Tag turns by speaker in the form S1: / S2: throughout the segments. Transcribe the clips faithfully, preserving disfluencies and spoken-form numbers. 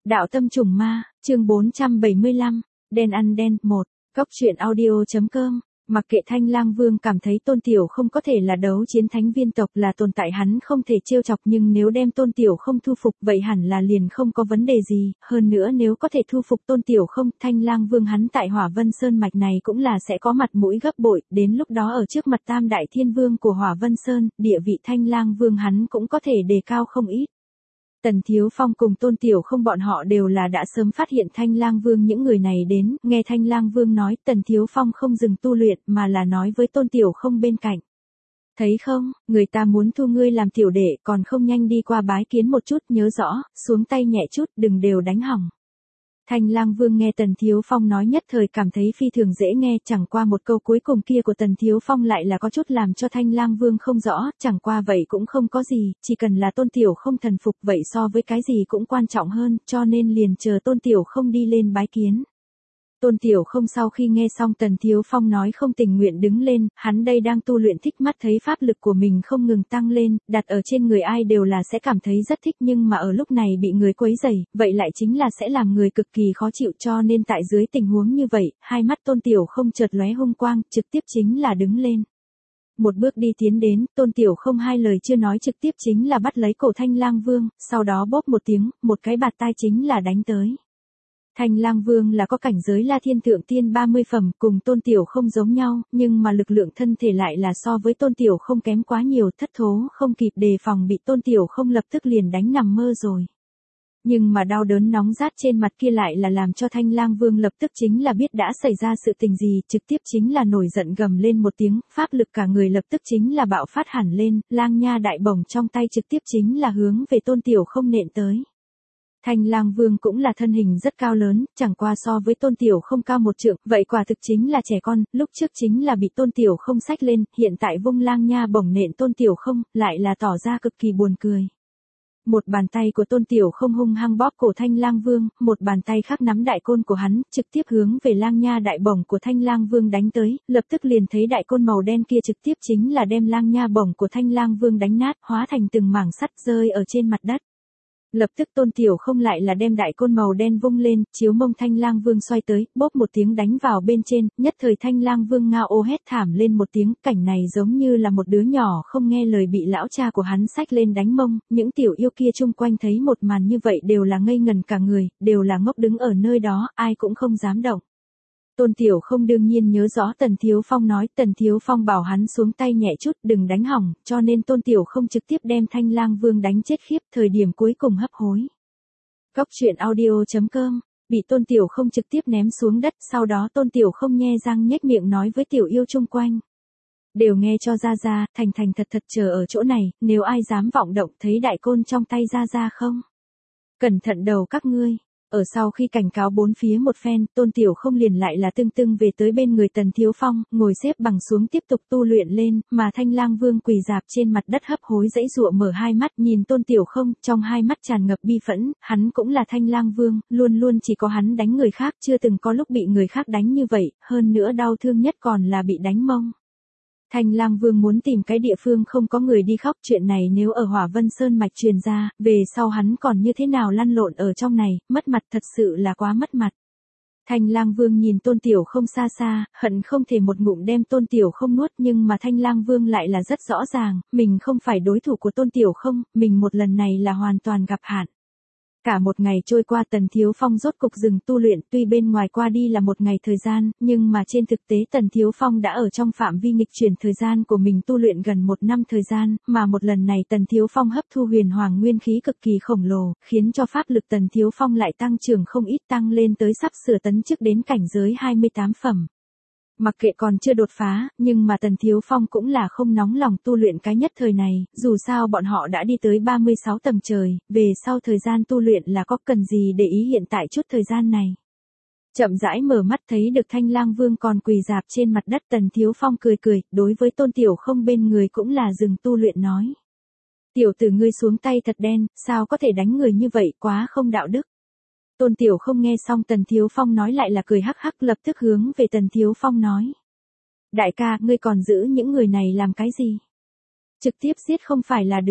S1: Đạo tâm trùng ma, chương bốn trăm bảy mươi lăm, đen ăn đen, một, Cốc truyện audio.com. Mặc kệ Thanh Lang Vương cảm thấy Tôn Tiểu không có thể là đấu chiến thánh viên tộc là tồn tại hắn không thể trêu chọc, nhưng nếu đem Tôn Tiểu không thu phục vậy hẳn là liền không có vấn đề gì, hơn nữa nếu có thể thu phục Tôn Tiểu không, Thanh Lang Vương hắn tại Hỏa Vân Sơn mạch này cũng là sẽ có mặt mũi gấp bội, đến lúc đó ở trước mặt Tam Đại Thiên Vương của Hỏa Vân Sơn, địa vị Thanh Lang Vương hắn cũng có thể đề cao không ít. Tần Thiếu Phong cùng Tôn Tiểu không bọn họ đều là đã sớm phát hiện Thanh Lang Vương những người này đến, nghe Thanh Lang Vương nói Tần Thiếu Phong không dừng tu luyện mà là nói với Tôn Tiểu không bên cạnh. Thấy không, người ta muốn thu ngươi làm tiểu đệ còn không nhanh đi qua bái kiến một chút, nhớ rõ, xuống tay nhẹ chút, đừng đều đánh hỏng. Thanh Lang Vương nghe Tần Thiếu Phong nói nhất thời cảm thấy phi thường dễ nghe, chẳng qua một câu cuối cùng kia của Tần Thiếu Phong lại là có chút làm cho Thanh Lang Vương không rõ, chẳng qua vậy cũng không có gì, chỉ cần là Tôn Tiểu không thần phục vậy so với cái gì cũng quan trọng hơn, cho nên liền chờ Tôn Tiểu không đi lên bái kiến. Tôn Tiểu không sau khi nghe xong Tần Thiếu Phong nói không tình nguyện đứng lên, hắn đây đang tu luyện thích mắt thấy pháp lực của mình không ngừng tăng lên, đặt ở trên người ai đều là sẽ cảm thấy rất thích, nhưng mà ở lúc này bị người quấy rầy, vậy lại chính là sẽ làm người cực kỳ khó chịu, cho nên tại dưới tình huống như vậy, hai mắt Tôn Tiểu không chợt lóe hung quang, trực tiếp chính là đứng lên. Một bước đi tiến đến, Tôn Tiểu không hai lời chưa nói trực tiếp chính là bắt lấy cổ Thanh Lang Vương, sau đó bóp một tiếng, một cái bạt tai chính là đánh tới. Thanh Lang Vương là có cảnh giới La Thiên Thượng Tiên ba mươi phẩm, cùng Tôn Tiểu không giống nhau, nhưng mà lực lượng thân thể lại là so với Tôn Tiểu không kém quá nhiều, thất thố không kịp đề phòng bị Tôn Tiểu không lập tức liền đánh nằm mơ rồi. Nhưng mà đau đớn nóng rát trên mặt kia lại là làm cho Thanh Lang Vương lập tức chính là biết đã xảy ra sự tình gì, trực tiếp chính là nổi giận gầm lên một tiếng, pháp lực cả người lập tức chính là bạo phát hẳn lên, lang nha đại bổng trong tay trực tiếp chính là hướng về Tôn Tiểu không nện tới. Thanh Lang Vương cũng là thân hình rất cao lớn, chẳng qua so với Tôn Tiểu không cao một trượng, vậy quả thực chính là trẻ con, lúc trước chính là bị Tôn Tiểu không xách lên, hiện tại vung lang nha bổng nện Tôn Tiểu không, lại là tỏ ra cực kỳ buồn cười. Một bàn tay của Tôn Tiểu không hung hăng bóp cổ Thanh Lang Vương, một bàn tay khác nắm đại côn của hắn, trực tiếp hướng về lang nha đại bổng của Thanh Lang Vương đánh tới, lập tức liền thấy đại côn màu đen kia trực tiếp chính là đem lang nha bổng của Thanh Lang Vương đánh nát, hóa thành từng mảng sắt rơi ở trên mặt đất. Lập tức Tôn Tiểu không lại là đem đại côn màu đen vung lên, chiếu mông Thanh Lang Vương xoay tới, bóp một tiếng đánh vào bên trên, nhất thời Thanh Lang Vương ngao ô hét thảm lên một tiếng, cảnh này giống như là một đứa nhỏ không nghe lời bị lão cha của hắn xách lên đánh mông, những tiểu yêu kia chung quanh thấy một màn như vậy đều là ngây ngần cả người, đều là ngốc đứng ở nơi đó, ai cũng không dám động. Tôn Tiểu không đương nhiên nhớ rõ Tần Thiếu Phong nói, Tần Thiếu Phong bảo hắn xuống tay nhẹ chút đừng đánh hỏng, cho nên Tôn Tiểu không trực tiếp đem Thanh Lang Vương đánh chết khiếp, thời điểm cuối cùng hấp hối. Cốc truyện audio.com, bị Tôn Tiểu không trực tiếp ném xuống đất, sau đó Tôn Tiểu không nhe răng nhếch miệng nói với tiểu yêu chung quanh. Đều nghe cho ra ra, thành thành thật thật chờ ở chỗ này, nếu ai dám vọng động thấy đại côn trong tay ra ra không? Cẩn thận đầu các ngươi. Ở sau khi cảnh cáo bốn phía một phen, Tôn Tiểu không liền lại là tưng tưng về tới bên người Tần Thiếu Phong, ngồi xếp bằng xuống tiếp tục tu luyện lên, mà Thanh Lang Vương quỳ dạp trên mặt đất hấp hối dãy dụa mở hai mắt nhìn Tôn Tiểu không, trong hai mắt tràn ngập bi phẫn, hắn cũng là Thanh Lang Vương, luôn luôn chỉ có hắn đánh người khác, chưa từng có lúc bị người khác đánh như vậy, hơn nữa đau thương nhất còn là bị đánh mông. Thanh Lang Vương muốn tìm cái địa phương không có người đi khóc, chuyện này nếu ở Hỏa Vân Sơn mạch truyền ra, về sau hắn còn như thế nào lăn lộn ở trong này, mất mặt thật sự là quá mất mặt. Thanh Lang Vương nhìn Tôn Tiểu không xa xa, hận không thể một ngụm đem Tôn Tiểu không nuốt, nhưng mà Thanh Lang Vương lại là rất rõ ràng, mình không phải đối thủ của Tôn Tiểu không, mình một lần này là hoàn toàn gặp hạn. Cả một ngày trôi qua Tần Thiếu Phong rốt cục dừng tu luyện, tuy bên ngoài qua đi là một ngày thời gian, nhưng mà trên thực tế Tần Thiếu Phong đã ở trong phạm vi nghịch chuyển thời gian của mình tu luyện gần một năm thời gian, mà một lần này Tần Thiếu Phong hấp thu huyền hoàng nguyên khí cực kỳ khổng lồ, khiến cho pháp lực Tần Thiếu Phong lại tăng trưởng không ít, tăng lên tới sắp sửa tấn chức đến cảnh giới hai mươi tám phẩm. Mặc kệ còn chưa đột phá, nhưng mà Tần Thiếu Phong cũng là không nóng lòng tu luyện cái nhất thời này, dù sao bọn họ đã đi tới ba mươi sáu tầng trời, về sau thời gian tu luyện là có cần gì để ý hiện tại chút thời gian này. Chậm rãi mở mắt thấy được Thanh Lang Vương còn quỳ dạp trên mặt đất, Tần Thiếu Phong cười cười, đối với Tôn Tiểu không bên người cũng là dừng tu luyện nói. Tiểu tử ngươi xuống tay thật đen, sao có thể đánh người như vậy, quá không đạo đức. Tôn Tiểu không nghe xong Tần Thiếu Phong nói lại là cười hắc hắc, lập tức hướng về Tần Thiếu Phong nói. Đại ca, ngươi còn giữ những người này làm cái gì? Trực tiếp giết không phải là được.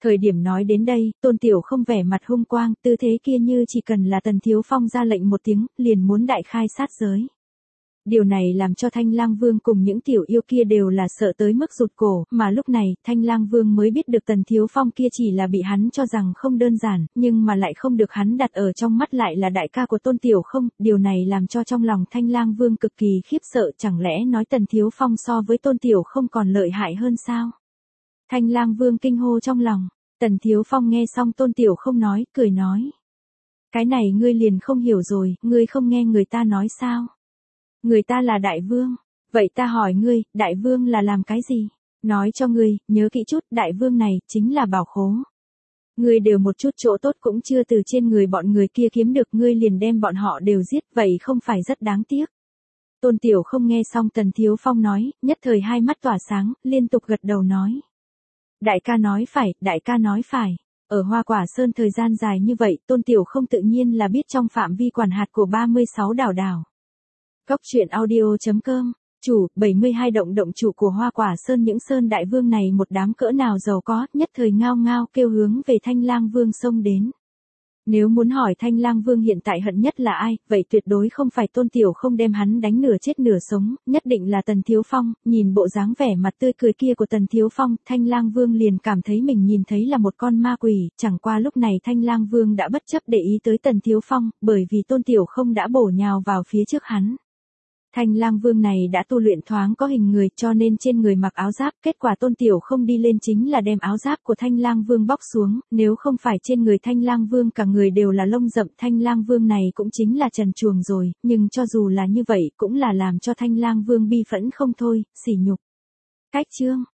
S1: Thời điểm nói đến đây, Tôn Tiểu không vẻ mặt hung quang, tư thế kia như chỉ cần là Tần Thiếu Phong ra lệnh một tiếng, liền muốn đại khai sát giới. Điều này làm cho Thanh Lang Vương cùng những tiểu yêu kia đều là sợ tới mức rụt cổ, mà lúc này, Thanh Lang Vương mới biết được Tần Thiếu Phong kia chỉ là bị hắn cho rằng không đơn giản, nhưng mà lại không được hắn đặt ở trong mắt lại là đại ca của Tôn Tiểu không, điều này làm cho trong lòng Thanh Lang Vương cực kỳ khiếp sợ, chẳng lẽ nói Tần Thiếu Phong so với Tôn Tiểu không còn lợi hại hơn sao? Thanh Lang Vương kinh hô trong lòng, Tần Thiếu Phong nghe xong Tôn Tiểu không nói, cười nói. Cái này ngươi liền không hiểu rồi, ngươi không nghe người ta nói sao? Người ta là đại vương, vậy ta hỏi ngươi, đại vương là làm cái gì? Nói cho ngươi, nhớ kỹ chút, đại vương này, chính là bảo khố. Ngươi đều một chút chỗ tốt cũng chưa từ trên người bọn người kia kiếm được, ngươi liền đem bọn họ đều giết, vậy không phải rất đáng tiếc. Tôn Tiểu không nghe xong Tần Thiếu Phong nói, nhất thời hai mắt tỏa sáng, liên tục gật đầu nói. Đại ca nói phải, đại ca nói phải. Ở Hoa Quả Sơn thời gian dài như vậy, Tôn Tiểu không tự nhiên là biết trong phạm vi quản hạt của ba mươi sáu đảo đảo. Góc truyện audio chấm com, chủ, bảy mươi hai động động chủ của Hoa Quả Sơn, những sơn đại vương này một đám cỡ nào giàu có, nhất thời ngao ngao kêu hướng về Thanh Lang Vương xông đến. Nếu muốn hỏi Thanh Lang Vương hiện tại hận nhất là ai, vậy tuyệt đối không phải Tôn Tiểu không đem hắn đánh nửa chết nửa sống, nhất định là Tần Thiếu Phong, nhìn bộ dáng vẻ mặt tươi cười kia của Tần Thiếu Phong, Thanh Lang Vương liền cảm thấy mình nhìn thấy là một con ma quỷ, chẳng qua lúc này Thanh Lang Vương đã bất chấp để ý tới Tần Thiếu Phong, bởi vì Tôn Tiểu không đã bổ nhào vào phía trước hắn. Thanh Lang Vương này đã tu luyện thoáng có hình người cho nên trên người mặc áo giáp, kết quả Tôn Tiểu không đi lên chính là đem áo giáp của Thanh Lang Vương bóc xuống, nếu không phải trên người Thanh Lang Vương cả người đều là lông rậm, Thanh Lang Vương này cũng chính là trần truồng rồi, nhưng cho dù là như vậy cũng là làm cho Thanh Lang Vương bi phẫn không thôi, sỉ nhục. Cách chương